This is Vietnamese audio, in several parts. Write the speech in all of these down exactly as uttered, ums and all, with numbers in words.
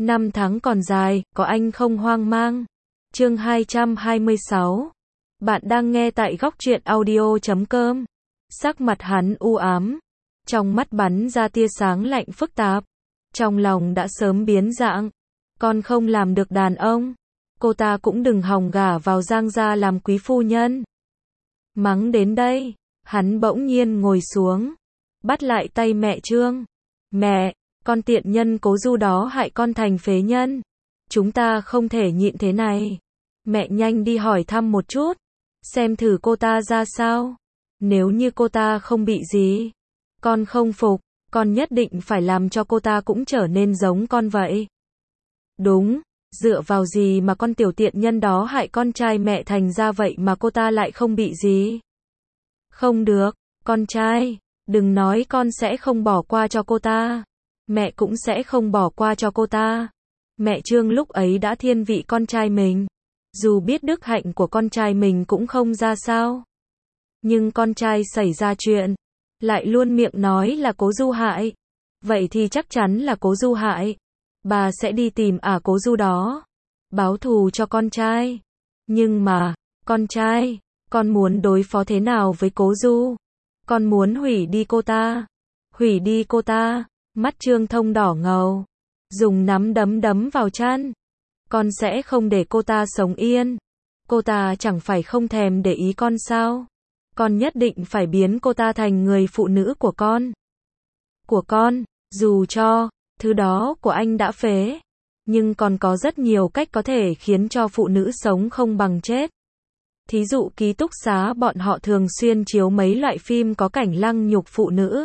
Năm tháng còn dài, có anh không hoang mang. Chương hai trăm hai mươi sáu. Bạn đang nghe tại góc truyện audio chấm com. Sắc mặt hắn u ám, trong mắt bắn ra tia sáng lạnh phức tạp, trong lòng đã sớm biến dạng. Con không làm được đàn ông, cô ta cũng đừng hòng gả vào Giang gia làm quý phu nhân. Mắng đến đây, hắn bỗng nhiên ngồi xuống, bắt lại tay mẹ Trương. Mẹ, con tiện nhân Cố Du đó hại con thành phế nhân. Chúng ta không thể nhịn thế này. Mẹ nhanh đi hỏi thăm một chút, xem thử cô ta ra sao. Nếu như cô ta không bị gì, con không phục, con nhất định phải làm cho cô ta cũng trở nên giống con vậy. Đúng, dựa vào gì mà con tiểu tiện nhân đó hại con trai mẹ thành ra vậy mà cô ta lại không bị gì? Không được, con trai, đừng nói con sẽ không bỏ qua cho cô ta. Mẹ cũng sẽ không bỏ qua cho cô ta. Mẹ Trương lúc ấy đã thiên vị con trai mình. Dù biết đức hạnh của con trai mình cũng không ra sao. Nhưng con trai xảy ra chuyện, lại luôn miệng nói là Cố Du hại. Vậy thì chắc chắn là Cố Du hại. Bà sẽ đi tìm ả Cố Du đó, báo thù cho con trai. Nhưng mà, con trai, con muốn đối phó thế nào với Cố Du? Con muốn hủy đi cô ta. Hủy đi cô ta. Mắt Trương Thông đỏ ngầu, dùng nắm đấm đấm vào chăn. Con sẽ không để cô ta sống yên. Cô ta chẳng phải không thèm để ý con sao? Con nhất định phải biến cô ta thành người phụ nữ của con. Của con, dù cho thứ đó của anh đã phế, nhưng còn có rất nhiều cách có thể khiến cho phụ nữ sống không bằng chết. Thí dụ ký túc xá bọn họ thường xuyên chiếu mấy loại phim có cảnh lăng nhục phụ nữ.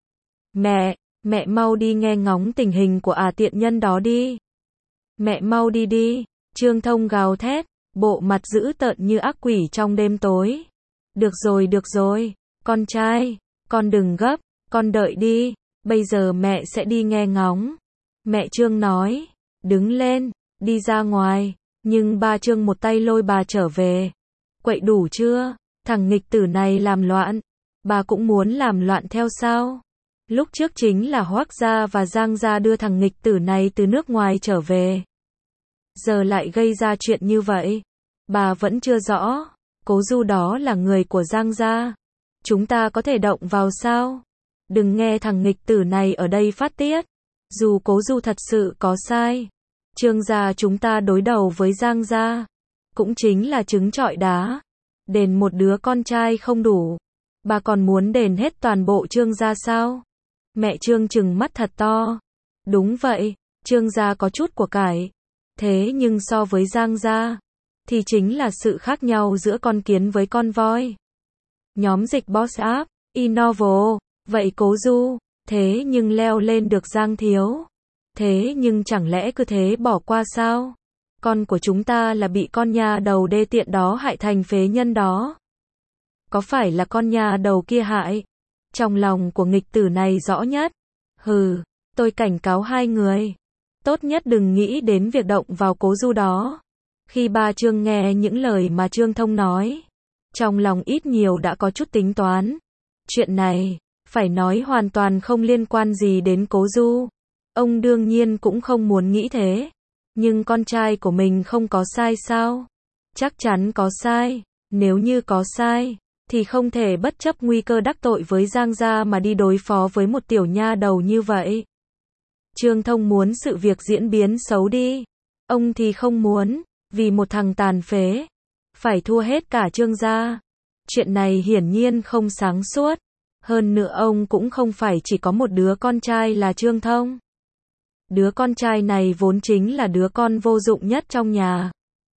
Mẹ, mẹ mau đi nghe ngóng tình hình của ả tiện nhân đó đi. Mẹ mau đi đi, Trương Thông gào thét, bộ mặt dữ tợn như ác quỷ trong đêm tối. Được rồi được rồi, con trai, con đừng gấp, con đợi đi, bây giờ mẹ sẽ đi nghe ngóng. Mẹ Trương nói, đứng lên, đi ra ngoài, nhưng ba Trương một tay lôi bà trở về. Quậy đủ chưa, thằng nghịch tử này làm loạn, bà cũng muốn làm loạn theo sao? Lúc trước chính là Hoắc gia và Giang gia đưa thằng nghịch tử này từ nước ngoài trở về. Giờ lại gây ra chuyện như vậy. Bà vẫn chưa rõ, Cố Du đó là người của Giang gia. Chúng ta có thể động vào sao? Đừng nghe thằng nghịch tử này ở đây phát tiết. Dù Cố Du thật sự có sai, Trương gia chúng ta đối đầu với Giang gia, cũng chính là trứng trọi đá. Đền một đứa con trai không đủ, bà còn muốn đền hết toàn bộ Trương gia sao? Mẹ Trương trừng mắt thật to. Đúng vậy, Trương gia có chút của cải. Thế nhưng so với Giang gia, thì chính là sự khác nhau giữa con kiến với con voi. Nhóm dịch Boss App, Innovo, vậy Cố Du, thế nhưng leo lên được Giang thiếu. Thế nhưng chẳng lẽ cứ thế bỏ qua sao? Con của chúng ta là bị con nhà đầu đê tiện đó hại thành phế nhân đó. Có phải là con nhà đầu kia hại? Trong lòng của nghịch tử này rõ nhất. Hừ, tôi cảnh cáo hai người. Tốt nhất đừng nghĩ đến việc động vào Cố Du đó. Khi ba Trương nghe những lời mà Trương Thông nói, trong lòng ít nhiều đã có chút tính toán. Chuyện này, phải nói hoàn toàn không liên quan gì đến Cố Du. Ông đương nhiên cũng không muốn nghĩ thế. Nhưng con trai của mình không có sai sao? Chắc chắn có sai. Nếu như có sai, thì không thể bất chấp nguy cơ đắc tội với Giang gia mà đi đối phó với một tiểu nha đầu như vậy. Trương Thông muốn sự việc diễn biến xấu đi. Ông thì không muốn, vì một thằng tàn phế, phải thua hết cả Trương gia. Chuyện này hiển nhiên không sáng suốt. Hơn nữa ông cũng không phải chỉ có một đứa con trai là Trương Thông. Đứa con trai này vốn chính là đứa con vô dụng nhất trong nhà.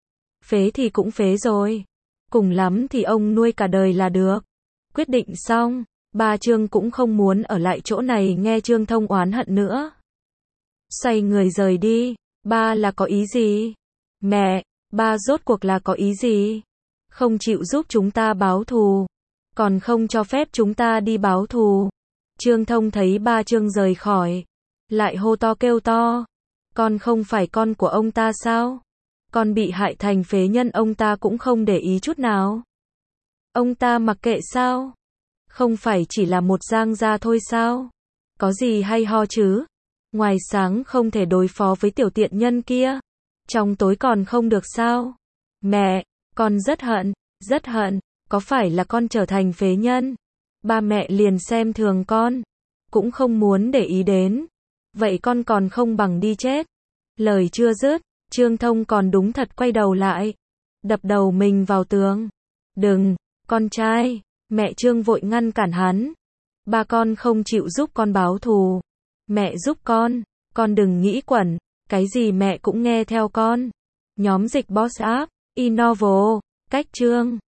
Phế thì cũng phế rồi. Cùng lắm thì ông nuôi cả đời là được. Quyết định xong, ba Trương cũng không muốn ở lại chỗ này nghe Trương Thông oán hận nữa. Xoay người rời đi. Ba là có ý gì? Mẹ, ba rốt cuộc là có ý gì? Không chịu giúp chúng ta báo thù, còn không cho phép chúng ta đi báo thù. Trương Thông thấy ba Trương rời khỏi, lại hô to kêu to. Con không phải con của ông ta sao? Con bị hại thành phế nhân ông ta cũng không để ý chút nào. Ông ta mặc kệ sao? Không phải chỉ là một Giang gia thôi sao? Có gì hay ho chứ? Ngoài sáng không thể đối phó với tiểu tiện nhân kia. Trong tối còn không được sao? Mẹ, con rất hận, rất hận, có phải là con trở thành phế nhân? Ba mẹ liền xem thường con, cũng không muốn để ý đến. Vậy con còn không bằng đi chết. Lời chưa dứt, Trương Thông còn đúng thật quay đầu lại, đập đầu mình vào tường. Đừng, con trai, mẹ Trương vội ngăn cản hắn. Ba con không chịu giúp con báo thù. Mẹ giúp con, con đừng nghĩ quẩn, cái gì mẹ cũng nghe theo con. Nhóm dịch Boss App, Innovo, cách Trương.